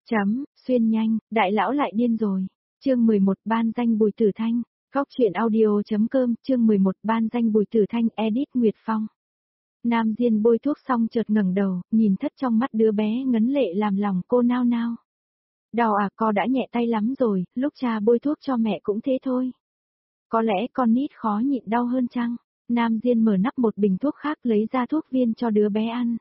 Xuyên nhanh, đại lão lại điên rồi. Chương 11 ban danh Bùi Tử Thanh. Góc truyện audio.com chương 11 ban danh Bùi Tử Thanh edit Nguyệt Phong. Nam Diên bôi thuốc xong chợt ngẩng đầu, nhìn thất trong mắt đứa bé ngấn lệ làm lòng cô nao nao. Đau à, con đã nhẹ tay lắm rồi, lúc cha bôi thuốc cho mẹ cũng thế thôi. Có lẽ con nít khó nhịn đau hơn chăng? Nam Diên mở nắp một bình thuốc khác lấy ra thuốc viên cho đứa bé ăn.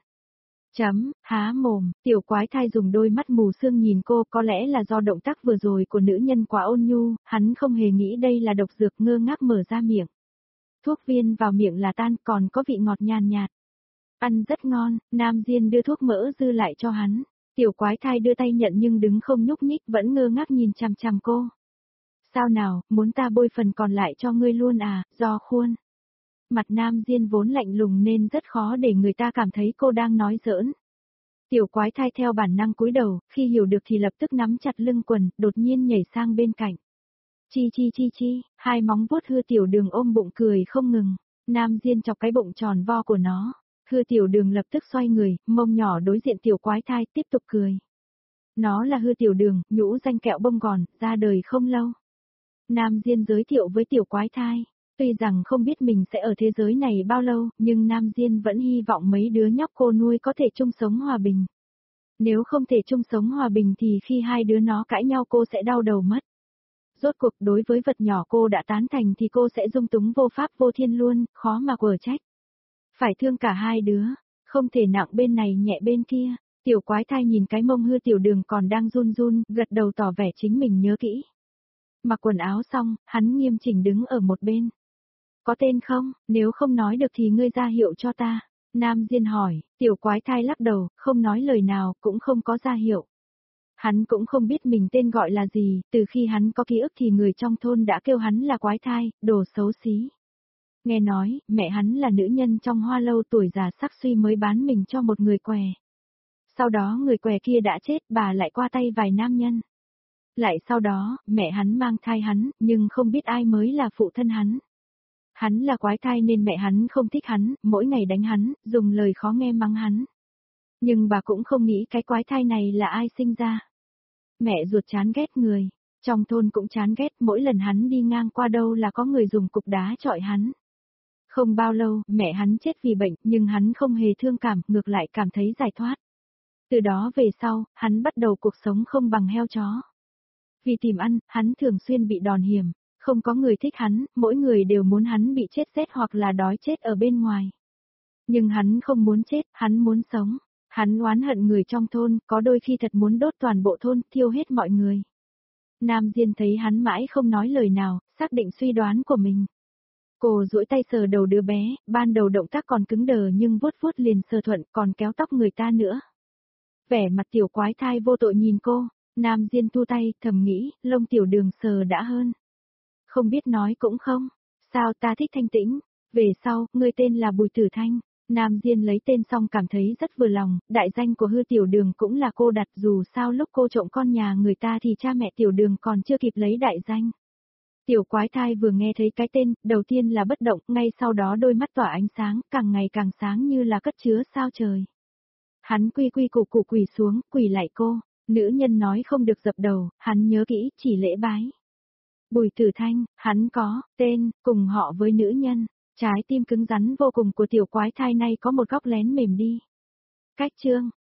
Há mồm, tiểu quái thai dùng đôi mắt mù sương nhìn cô, có lẽ là do động tác vừa rồi của nữ nhân quá ôn nhu, hắn không hề nghĩ đây là độc dược, ngơ ngác mở ra miệng. Thuốc viên vào miệng là tan, còn có vị ngọt nhàn nhạt. Ăn rất ngon, Nam Diên đưa thuốc mỡ dư lại cho hắn. Tiểu quái thai đưa tay nhận nhưng đứng không nhúc nhích, vẫn ngơ ngác nhìn chằm chằm cô. Sao nào, muốn ta bôi phần còn lại cho ngươi luôn à, do khuôn. Mặt Nam Diên vốn lạnh lùng nên rất khó để người ta cảm thấy cô đang nói giỡn. Tiểu quái thai theo bản năng cúi đầu, khi hiểu được thì lập tức nắm chặt lưng quần, đột nhiên nhảy sang bên cạnh. Chi, hai móng vuốt Hư Tiểu Đường ôm bụng cười không ngừng. Nam Diên chọc cái bụng tròn vo của nó. Hư Tiểu Đường lập tức xoay người, mông nhỏ đối diện tiểu quái thai tiếp tục cười. Nó là Hư Tiểu Đường, nhũ danh kẹo bông gòn, ra đời không lâu. Nam Diên giới thiệu với tiểu quái thai. Tuy rằng không biết mình sẽ ở thế giới này bao lâu, nhưng Nam Diên vẫn hy vọng mấy đứa nhóc cô nuôi có thể chung sống hòa bình. Nếu không thể chung sống hòa bình thì khi hai đứa nó cãi nhau cô sẽ đau đầu mất. Rốt cuộc đối với vật nhỏ cô đã tán thành thì cô sẽ dung túng vô pháp vô thiên luôn, khó mà quở trách. Phải thương cả hai đứa, không thể nặng bên này nhẹ bên kia. Tiểu quái thai nhìn cái mông Hư Tiểu Đường còn đang run run, gật đầu tỏ vẻ chính mình nhớ kỹ. Mặc quần áo xong, hắn nghiêm chỉnh đứng ở một bên. Có tên không, nếu không nói được thì ngươi ra hiệu cho ta. Nam Diên hỏi, tiểu quái thai lắc đầu, không nói lời nào, cũng không có ra hiệu. Hắn cũng không biết mình tên gọi là gì, từ khi hắn có ký ức thì người trong thôn đã kêu hắn là quái thai, đồ xấu xí. Nghe nói, mẹ hắn là nữ nhân trong Hoa Lâu tuổi già sắc suy mới bán mình cho một người què. Sau đó người què kia đã chết, bà lại qua tay vài nam nhân. Lại sau đó, mẹ hắn mang thai hắn, nhưng không biết ai mới là phụ thân hắn. Hắn là quái thai nên mẹ hắn không thích hắn, mỗi ngày đánh hắn, dùng lời khó nghe mắng hắn. Nhưng bà cũng không nghĩ cái quái thai này là ai sinh ra. Mẹ ruột chán ghét người, trong thôn cũng chán ghét, mỗi lần hắn đi ngang qua đâu là có người dùng cục đá chọi hắn. Không bao lâu, mẹ hắn chết vì bệnh, nhưng hắn không hề thương cảm, ngược lại cảm thấy giải thoát. Từ đó về sau, hắn bắt đầu cuộc sống không bằng heo chó. Vì tìm ăn, hắn thường xuyên bị đòn hiểm. Không có người thích hắn, mỗi người đều muốn hắn bị chết rét hoặc là đói chết ở bên ngoài. Nhưng hắn không muốn chết, hắn muốn sống. Hắn oán hận người trong thôn, có đôi khi thật muốn đốt toàn bộ thôn, thiêu hết mọi người. Nam Diên thấy hắn mãi không nói lời nào, xác định suy đoán của mình. Cô duỗi tay sờ đầu đứa bé, ban đầu động tác còn cứng đờ nhưng vuốt vuốt liền sờ thuận, còn kéo tóc người ta nữa. Vẻ mặt tiểu quái thai vô tội nhìn cô, Nam Diên thu tay, thầm nghĩ, lông Tiểu Đường sờ đã hơn. Không biết nói cũng không. Sao ta thích thanh tĩnh. Về sau, ngươi tên là Bùi Tử Thanh. Nam Diên lấy tên xong cảm thấy rất vừa lòng, đại danh của Hư Tiểu Đường cũng là cô đặt, dù sao lúc cô trộm con nhà người ta thì cha mẹ Tiểu Đường còn chưa kịp lấy đại danh. Tiểu quái thai vừa nghe thấy cái tên, đầu tiên là bất động, ngay sau đó đôi mắt tỏa ánh sáng, càng ngày càng sáng như là cất chứa sao trời. Hắn quy củ quỳ xuống, quỳ lại cô. Nữ nhân nói không được dập đầu, hắn nhớ kỹ, chỉ lễ bái. Bùi Tử Thanh, hắn có tên, cùng họ với nữ nhân. Trái tim cứng rắn vô cùng của tiểu quái thai này có một góc lén mềm đi. Cách chương,